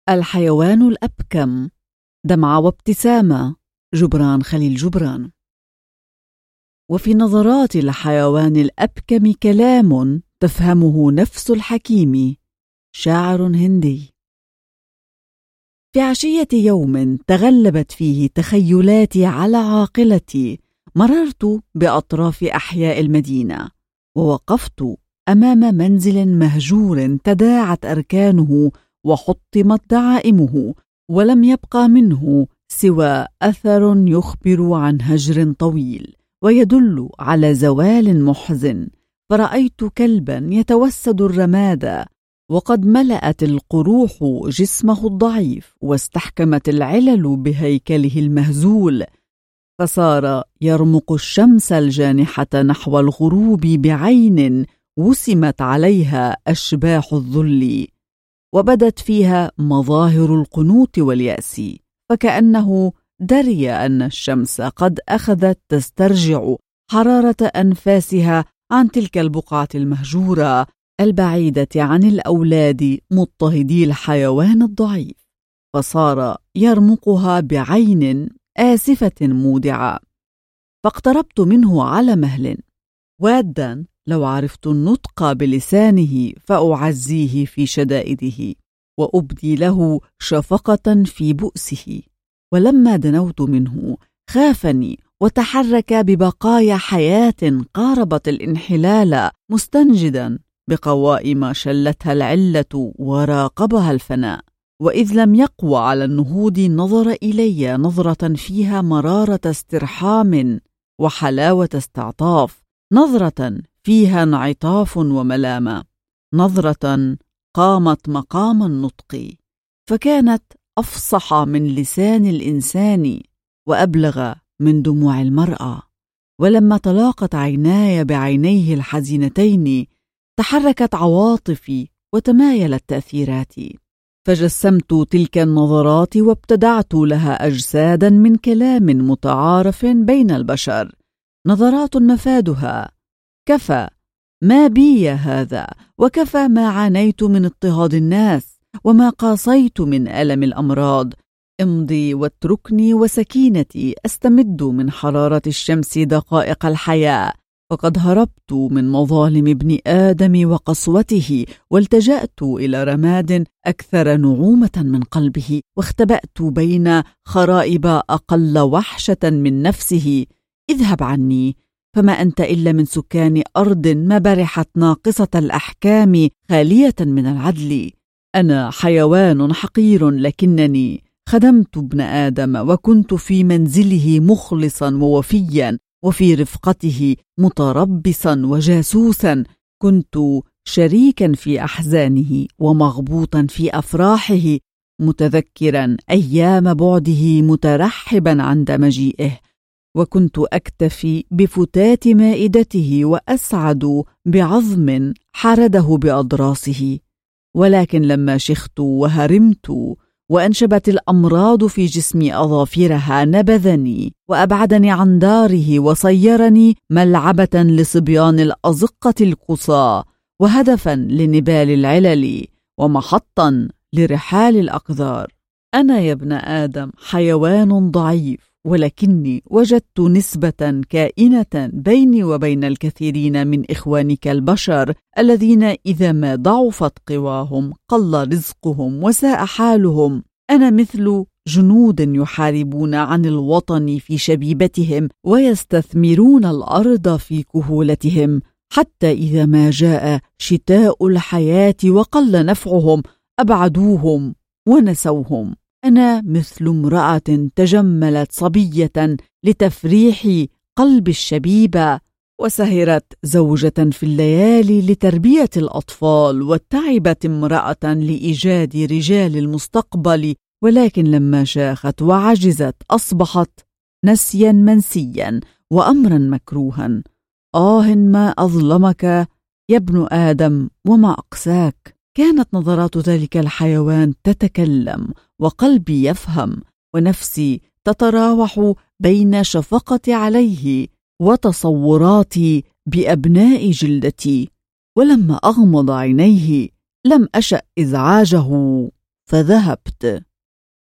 الحيوان الأبكم، دمعة وابتسامة، جبران خليل جبران. وفي نظرات الحيوان الأبكم كلام تفهمه نفس الحكيم، شاعر هندي. في عشية يوم تغلبت فيه تخيلاتي على عاقلتي، مررت بأطراف أحياء المدينة، ووقفت أمام منزل مهجور تداعت أركانه وحطمت دعائمه، ولم يبقى منه سوى أثر يخبر عن هجر طويل ويدل على زوال محزن. فرأيت كلبا يتوسد الرماد، وقد ملأت القروح جسمه الضعيف، واستحكمت العلل بهيكله المهزول، فصار يرمق الشمس الجانحة نحو الغروب بعين وسمت عليها أشباح الذل، وبدت فيها مظاهر القنوط واليأس، فكأنه دري أن الشمس قد أخذت تسترجع حرارة أنفاسها عن تلك البقعة المهجورة البعيدة عن الأولاد مضطهدي الحيوان الضعيف، فصار يرمقها بعين آسفة مودعة. فاقتربت منه على مهل، وادا لو عرفت النطق بلسانه فأعزيه في شدائده وأبدي له شفقة في بؤسه. ولما دنوت منه خافني وتحرك ببقايا حياة قاربت الانحلال، مستنجدا بقوائم شلتها العلة وراقبها الفناء. وإذ لم يقوى على النهوض نظر إلي نظرة فيها مرارة استرحام وحلاوة استعطاف، نظرة فيها انعطاف وملامة، نظرة قامت مقام النطق، فكانت أفصح من لسان الإنسان وأبلغ من دموع المرأة. ولما تلاقت عيناي بعينيه الحزينتين تحركت عواطفي وتمايلت تأثيراتي، فجسمت تلك النظرات وابتدعت لها أجسادا من كلام متعارف بين البشر، نظرات مفادها: كفى ما بي هذا، وكفى ما عانيت من اضطهاد الناس، وما قاصيت من ألم الأمراض. امضي واتركني وسكينتي أستمد من حرارة الشمس دقائق الحياة، فقد هربت من مظالم ابن آدم وقسوته، والتجأت إلى رماد أكثر نعومة من قلبه، واختبأت بين خرائب أقل وحشة من نفسه. اذهب عني، فما أنت إلا من سكان أرض ما برحت ناقصة الأحكام خالية من العدل. أنا حيوان حقير، لكنني خدمت ابن آدم، وكنت في منزله مخلصا ووفيا، وفي رفقته متربصا وجاسوسا، كنت شريكا في أحزانه ومغبوطا في أفراحه، متذكرا أيام بعده مترحبا عند مجيئه، وكنت أكتفي بفتات مائدته وأسعد بعظم حرده بأضراسه. ولكن لما شخت وهرمت وأنشبت الأمراض في جسمي أظافرها، نبذني وأبعدني عن داره، وصيرني ملعبة لصبيان الأزقة القصى، وهدفا لنبال العلل، ومحطا لرحال الأقذار. أنا يا ابن آدم حيوان ضعيف، ولكني وجدت نسبة كائنة بيني وبين الكثيرين من إخوانك البشر، الذين إذا ما ضعفت قواهم قل رزقهم وساء حالهم. أنا مثل جنود يحاربون عن الوطن في شبيبتهم، ويستثمرون الأرض في كهولتهم، حتى إذا ما جاء شتاء الحياة وقل نفعهم أبعدوهم ونسوهم. أنا مثل امرأة تجملت صبية لتفريح قلب الشبيبة، وسهرت زوجة في الليالي لتربية الأطفال، وتعبت امرأة لإيجاد رجال المستقبل، ولكن لما شاخت وعجزت أصبحت نسيا منسيا وأمرا مكروها. ما أظلمك يا ابن آدم وما أقساك. كانت نظرات ذلك الحيوان تتكلم، وقلبي يفهم، ونفسي تتراوح بين شفقتي عليه وتصوراتي بأبناء جلدتي. ولما أغمض عينيه لم أشأ إزعاجه، فذهبت.